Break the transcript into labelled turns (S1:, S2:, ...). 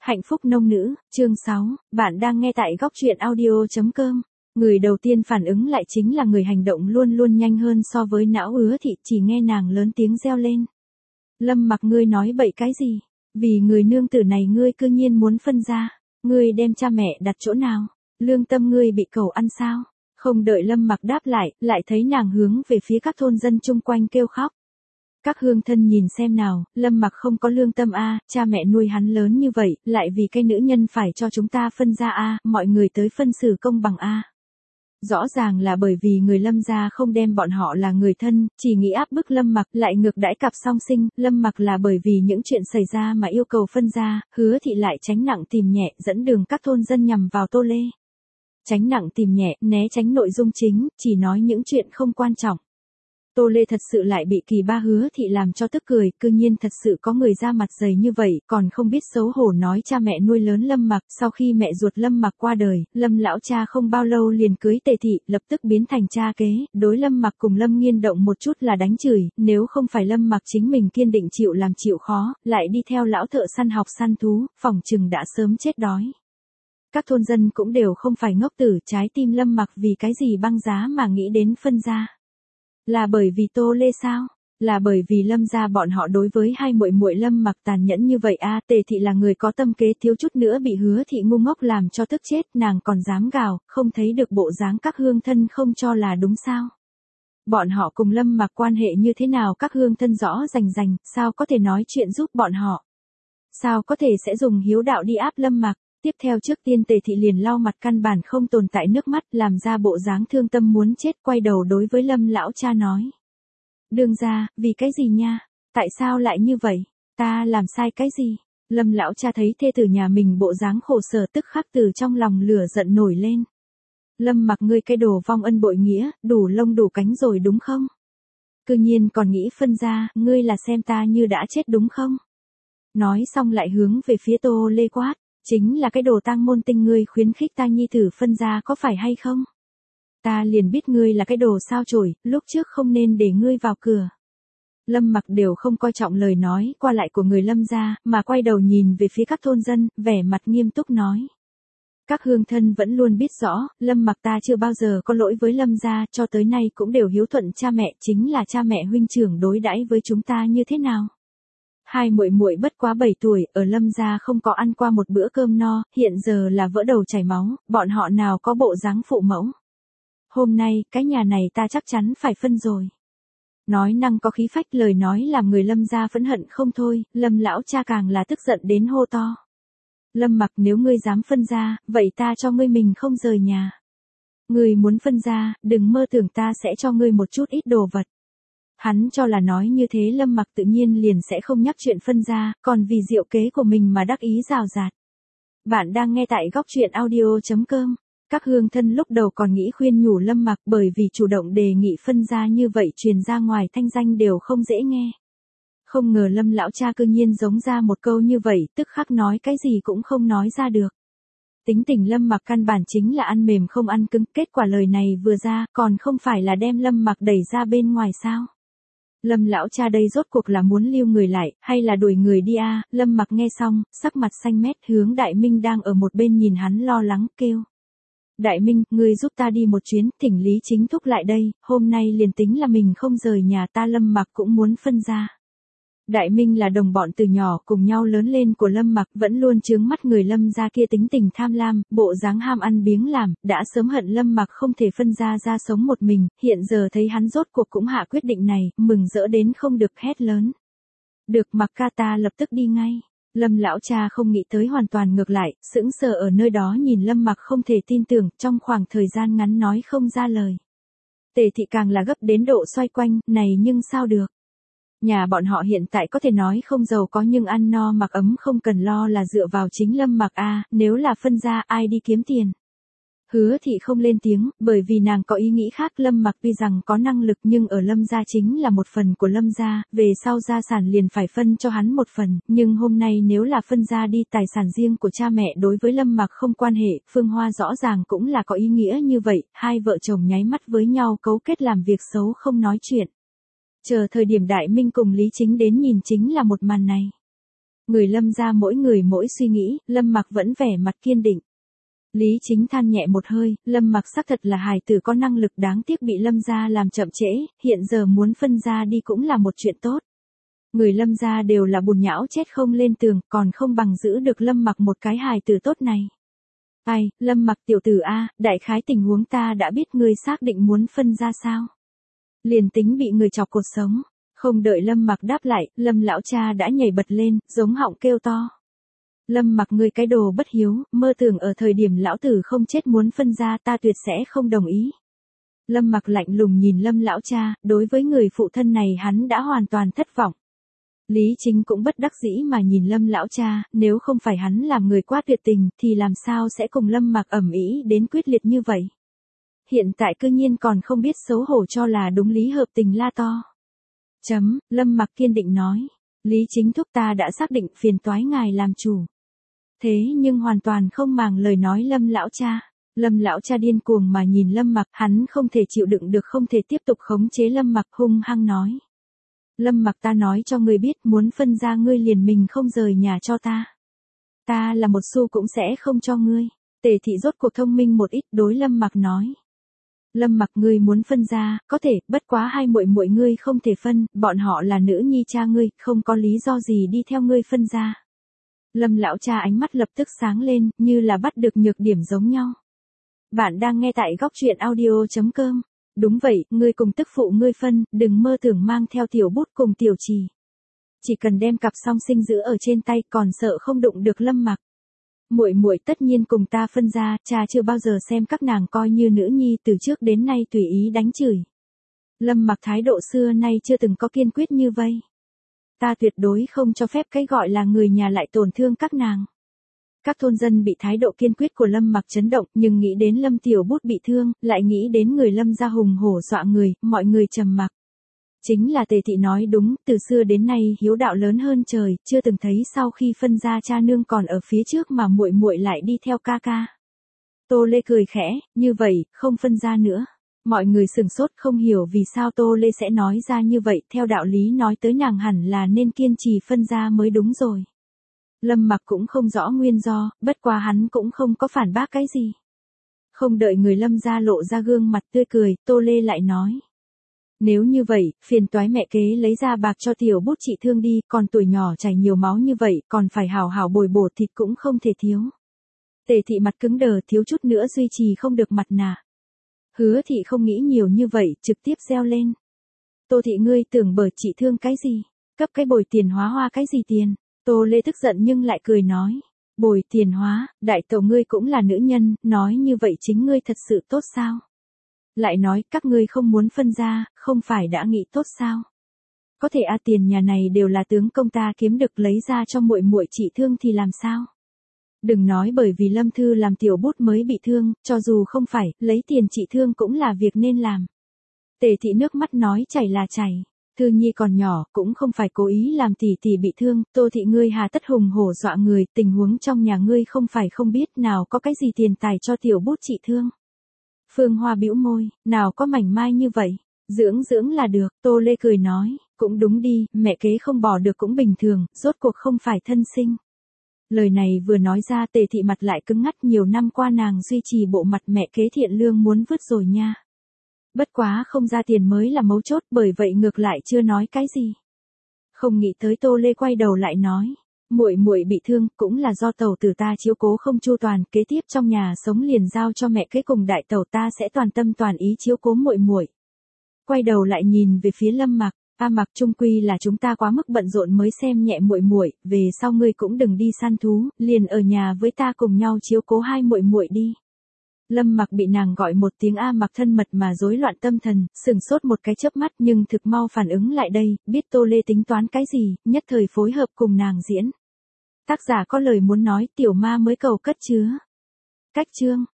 S1: Hạnh phúc nông nữ, chương 6, bạn đang nghe tại góc truyện audio.com. Người đầu tiên phản ứng lại chính là người hành động luôn luôn nhanh hơn so với não Hứa Thị, chỉ nghe nàng lớn tiếng reo lên. Lâm Mặc, ngươi nói bậy cái gì? Vì người nương tử này ngươi cư nhiên muốn phân ra, ngươi đem cha mẹ đặt chỗ nào? Lương tâm ngươi bị cẩu ăn sao? Không đợi Lâm Mặc đáp lại thấy nàng hướng về phía các thôn dân chung quanh kêu khóc. Các hương thân nhìn xem nào, Lâm Mặc không có lương tâm a, cha mẹ nuôi hắn lớn như vậy, lại vì cái nữ nhân phải cho chúng ta phân ra a, mọi người tới phân xử công bằng a. Rõ ràng là bởi vì người Lâm gia không đem bọn họ là người thân, chỉ nghĩ áp bức Lâm Mặc, lại ngược đãi cặp song sinh, Lâm Mặc là bởi vì những chuyện xảy ra mà yêu cầu phân ra, Hứa Thị lại tránh nặng tìm nhẹ, dẫn đường các thôn dân nhằm vào Tô Lê. Tránh nặng tìm nhẹ, né tránh nội dung chính, chỉ nói những chuyện không quan trọng. Tô Lê thật sự lại bị Kỳ Ba Hứa Thị làm cho tức cười, cư nhiên thật sự có người ra mặt dày như vậy, còn không biết xấu hổ nói cha mẹ nuôi lớn Lâm Mặc, sau khi mẹ ruột Lâm Mặc qua đời, Lâm lão cha không bao lâu liền cưới Tề Thị, lập tức biến thành cha kế, đối Lâm Mặc cùng Lâm Nghiên động một chút là đánh chửi, nếu không phải Lâm Mặc chính mình kiên định chịu làm chịu khó, lại đi theo lão thợ săn học săn thú, phỏng chừng đã sớm chết đói. Các thôn dân cũng đều không phải ngốc tử, trái tim Lâm Mặc vì cái gì băng giá mà nghĩ đến phân ra. Là bởi vì Tô Lê sao? Là bởi vì Lâm gia bọn họ đối với hai muội muội Lâm Mặc tàn nhẫn như vậy a, Tề Thị là người có tâm kế, thiếu chút nữa bị Hứa Thị ngu ngốc làm cho tức chết, nàng còn dám gào, không thấy được bộ dáng các hương thân không cho là đúng sao? Bọn họ cùng Lâm Mặc quan hệ như thế nào các hương thân rõ rành, sao có thể nói chuyện giúp bọn họ? Sao có thể sẽ dùng hiếu đạo đi áp Lâm Mặc? Tiếp theo trước tiên Tề Thị liền lau mặt căn bản không tồn tại nước mắt, làm ra bộ dáng thương tâm muốn chết, quay đầu đối với Lâm lão cha nói. Đương gia, vì cái gì nha? Tại sao lại như vậy? Ta làm sai cái gì? Lâm lão cha thấy thê tử nhà mình bộ dáng khổ sở tức khắc từ trong lòng lửa giận nổi lên. Lâm Mặc, ngươi cái đồ vong ân bội nghĩa, đủ lông đủ cánh rồi đúng không? Cư nhiên còn nghĩ phân ra, ngươi là xem ta như đã chết đúng không? Nói xong lại hướng về phía Tô Lê quát. Chính là cái đồ tang môn tinh, ngươi khuyến khích ta nhi tử phân ra có phải hay không? Ta liền biết ngươi là cái đồ sao chổi, lúc trước không nên để ngươi vào cửa. Lâm Mặc đều không coi trọng lời nói qua lại của người Lâm gia, mà quay đầu nhìn về phía các thôn dân, vẻ mặt nghiêm túc nói. Các hương thân vẫn luôn biết rõ, Lâm Mặc ta chưa bao giờ có lỗi với Lâm gia, cho tới nay cũng đều hiếu thuận cha mẹ, chính là cha mẹ huynh trưởng đối đãi với chúng ta như thế nào? Hai muội muội bất quá 7 tuổi, ở Lâm gia không có ăn qua một bữa cơm no, hiện giờ là vỡ đầu chảy máu, bọn họ nào có bộ dáng phụ mẫu. Hôm nay, cái nhà này ta chắc chắn phải phân rồi. Nói năng có khí phách, lời nói làm người Lâm gia phẫn hận không thôi, Lâm lão cha càng là tức giận đến hô to. Lâm Mặc, nếu ngươi dám phân ra, vậy ta cho ngươi mình không rời nhà. Ngươi muốn phân ra, đừng mơ tưởng ta sẽ cho ngươi một chút ít đồ vật. Hắn cho là nói như thế Lâm Mặc tự nhiên liền sẽ không nhắc chuyện phân ra, còn vì diệu kế của mình mà đắc ý rào rạt. Bạn đang nghe tại góc truyện audio.com. Các hương thân lúc đầu còn nghĩ khuyên nhủ Lâm Mặc, bởi vì chủ động đề nghị phân ra như vậy truyền ra ngoài thanh danh đều không dễ nghe. Không ngờ Lâm lão cha cư nhiên giống ra một câu như vậy, tức khắc nói cái gì cũng không nói ra được. Tính tình Lâm Mặc căn bản chính là ăn mềm không ăn cứng, kết quả lời này vừa ra, còn không phải là đem Lâm Mặc đẩy ra bên ngoài sao? Lâm lão cha đây rốt cuộc là muốn lưu người lại, hay là đuổi người đi a? Lâm Mặc nghe xong, sắc mặt xanh mét hướng Đại Minh đang ở một bên nhìn hắn lo lắng kêu. Đại Minh, ngươi giúp ta đi một chuyến, thỉnh Lý Chính Thúc lại đây, hôm nay liền tính là mình không rời nhà ta Lâm Mặc cũng muốn phân ra. Đại Minh là đồng bọn từ nhỏ cùng nhau lớn lên của Lâm Mặc, vẫn luôn chướng mắt người Lâm gia kia tính tình tham lam, bộ dáng ham ăn biếng làm, đã sớm hận Lâm Mặc không thể phân ra sống một mình, hiện giờ thấy hắn rốt cuộc cũng hạ quyết định này, mừng rỡ đến không được hét lớn. Được Mặc ca, ta lập tức đi ngay. Lâm lão cha không nghĩ tới hoàn toàn ngược lại, sững sờ ở nơi đó nhìn Lâm Mặc không thể tin tưởng, trong khoảng thời gian ngắn nói không ra lời. Tề Thị càng là gấp đến độ xoay quanh, này nhưng sao được. Nhà bọn họ hiện tại có thể nói không giàu có nhưng ăn no mặc ấm không cần lo là dựa vào chính Lâm Mặc a, nếu là phân ra ai đi kiếm tiền. Hứa Thị không lên tiếng, bởi vì nàng có ý nghĩ khác, Lâm Mặc tuy rằng có năng lực nhưng ở Lâm gia chính là một phần của Lâm gia, về sau gia sản liền phải phân cho hắn một phần, nhưng hôm nay nếu là phân ra đi tài sản riêng của cha mẹ đối với Lâm Mặc không quan hệ, Phương Hoa rõ ràng cũng là có ý nghĩa như vậy, hai vợ chồng nháy mắt với nhau cấu kết làm việc xấu không nói chuyện. Chờ thời điểm Đại Minh cùng Lý Chính đến nhìn chính là một màn này. Người Lâm gia mỗi người mỗi suy nghĩ, Lâm Mặc vẫn vẻ mặt kiên định. Lý Chính than nhẹ một hơi, Lâm Mặc xác thật là hài tử có năng lực, đáng tiếc bị Lâm gia làm chậm trễ, hiện giờ muốn phân ra đi cũng là một chuyện tốt. Người Lâm gia đều là bùn nhão chết không lên tường, còn không bằng giữ được Lâm Mặc một cái hài tử tốt này. Ai, Lâm Mặc tiểu tử a, đại khái tình huống ta đã biết, ngươi xác định muốn phân ra sao? Liền tính bị người chọc cột sống. Không đợi Lâm Mặc đáp lại, Lâm lão cha đã nhảy bật lên, giống họng kêu to. Lâm Mặc, ngươi cái đồ bất hiếu, mơ tưởng ở thời điểm lão tử không chết muốn phân ra, ta tuyệt sẽ không đồng ý. Lâm Mặc lạnh lùng nhìn Lâm lão cha, đối với người phụ thân này hắn đã hoàn toàn thất vọng. Lý Chính cũng bất đắc dĩ mà nhìn Lâm lão cha, nếu không phải hắn làm người quá tuyệt tình thì làm sao sẽ cùng Lâm Mặc ầm ĩ đến quyết liệt như vậy. Hiện tại cư nhiên còn không biết xấu hổ cho là đúng lý hợp tình la to. Lâm Mặc kiên định nói. Lý Chính thúc, ta đã xác định, phiền toái ngài làm chủ. Thế nhưng hoàn toàn không màng lời nói Lâm lão cha. Lâm lão cha điên cuồng mà nhìn Lâm Mặc, hắn không thể chịu đựng được, không thể tiếp tục khống chế Lâm Mặc, hung hăng nói. Lâm Mặc, ta nói cho ngươi biết, muốn phân ra ngươi liền mình không rời nhà cho ta. Ta là một xu cũng sẽ không cho ngươi. Tề thị rốt cuộc thông minh một ít, đối Lâm Mặc nói. Lâm Mặc, ngươi muốn phân ra, có thể, bất quá hai muội muội ngươi không thể phân, bọn họ là nữ nhi cha ngươi, không có lý do gì đi theo ngươi phân ra. Lâm lão cha ánh mắt lập tức sáng lên, như là bắt được nhược điểm giống nhau. Bạn đang nghe tại góc truyện audio.com. Đúng vậy, ngươi cùng tức phụ ngươi phân, đừng mơ tưởng mang theo tiểu bút cùng tiểu trì. Chỉ cần đem cặp song sinh giữ ở trên tay, còn sợ không đụng được Lâm Mặc. Muội muội tất nhiên cùng ta phân ra, cha chưa bao giờ xem các nàng coi như nữ nhi, từ trước đến nay tùy ý đánh chửi. Lâm Mặc thái độ xưa nay chưa từng có kiên quyết như vậy. Ta tuyệt đối không cho phép cái gọi là người nhà lại tổn thương các nàng. Các thôn dân bị thái độ kiên quyết của Lâm Mặc chấn động, nhưng nghĩ đến Lâm tiểu bút bị thương, lại nghĩ đến người Lâm gia hùng hổ dọa người, mọi người trầm mặc. Chính là Tề thị nói đúng, từ xưa đến nay hiếu đạo lớn hơn trời, chưa từng thấy sau khi phân ra cha nương còn ở phía trước mà muội muội lại đi theo ca ca. Tô Lê cười khẽ, như vậy, không phân ra nữa. Mọi người sửng sốt không hiểu vì sao Tô Lê sẽ nói ra như vậy, theo đạo lý nói tới nàng hẳn là nên kiên trì phân ra mới đúng rồi. Lâm Mặc cũng không rõ nguyên do, bất quá hắn cũng không có phản bác cái gì. Không đợi người Lâm gia lộ ra gương mặt tươi cười, Tô Lê lại nói. Nếu như vậy, phiền toái mẹ kế lấy ra bạc cho tiểu bút trị thương đi, còn tuổi nhỏ chảy nhiều máu như vậy, còn phải hào hào bồi bổ thịt cũng không thể thiếu. Tề thị mặt cứng đờ, thiếu chút nữa duy trì không được mặt nạ. Hứa thị không nghĩ nhiều như vậy, trực tiếp reo lên. Tô thị, ngươi tưởng bởi trị thương cái gì? Cấp cái bồi tiền hóa hoa cái gì tiền? Tô Lê tức giận nhưng lại cười nói. Bồi tiền hóa, đại tẩu ngươi cũng là nữ nhân, nói như vậy chính ngươi thật sự tốt sao? Lại nói, các ngươi không muốn phân ra, không phải đã nghĩ tốt sao? Có thể tiền nhà này đều là tướng công ta kiếm được, lấy ra cho muội muội trị thương thì làm sao? Đừng nói bởi vì Lâm Thư làm tiểu bút mới bị thương, cho dù không phải, lấy tiền trị thương cũng là việc nên làm. Tề thị nước mắt nói chảy là chảy. Thư Nhi còn nhỏ, cũng không phải cố ý làm tỷ tỷ bị thương, Tô thị ngươi hà tất hùng hổ dọa người, tình huống trong nhà ngươi không phải không biết, nào có cái gì tiền tài cho tiểu bút trị thương. Phương Hoa bĩu môi, nào có mảnh mai như vậy, dưỡng là được, Tô Lê cười nói, cũng đúng đi, mẹ kế không bỏ được cũng bình thường, rốt cuộc không phải thân sinh. Lời này vừa nói ra, Tề thị mặt lại cứng ngắt, nhiều năm qua nàng duy trì bộ mặt mẹ kế thiện lương muốn vứt rồi nha. Bất quá không ra tiền mới là mấu chốt, bởi vậy ngược lại chưa nói cái gì. Không nghĩ tới Tô Lê quay đầu lại nói, muội muội bị thương cũng là do tẩu tử ta chiếu cố không chu toàn, kế tiếp trong nhà sống liền giao cho mẹ kế cùng đại tẩu ta sẽ toàn tâm toàn ý chiếu cố muội muội. Quay đầu lại nhìn về phía Lâm Mặc, Mặc trung quy là chúng ta quá mức bận rộn mới xem nhẹ muội muội, về sau ngươi cũng đừng đi săn thú, liền ở nhà với ta cùng nhau chiếu cố hai muội muội đi. Lâm Mặc bị nàng gọi một tiếng Mặc thân mật mà rối loạn tâm thần, sừng sốt một cái chớp mắt nhưng thực mau phản ứng lại đây, biết Tô Lê tính toán cái gì, nhất thời phối hợp cùng nàng diễn. Tác giả có lời muốn nói, tiểu ma mới cầu cất chứa. Cách chương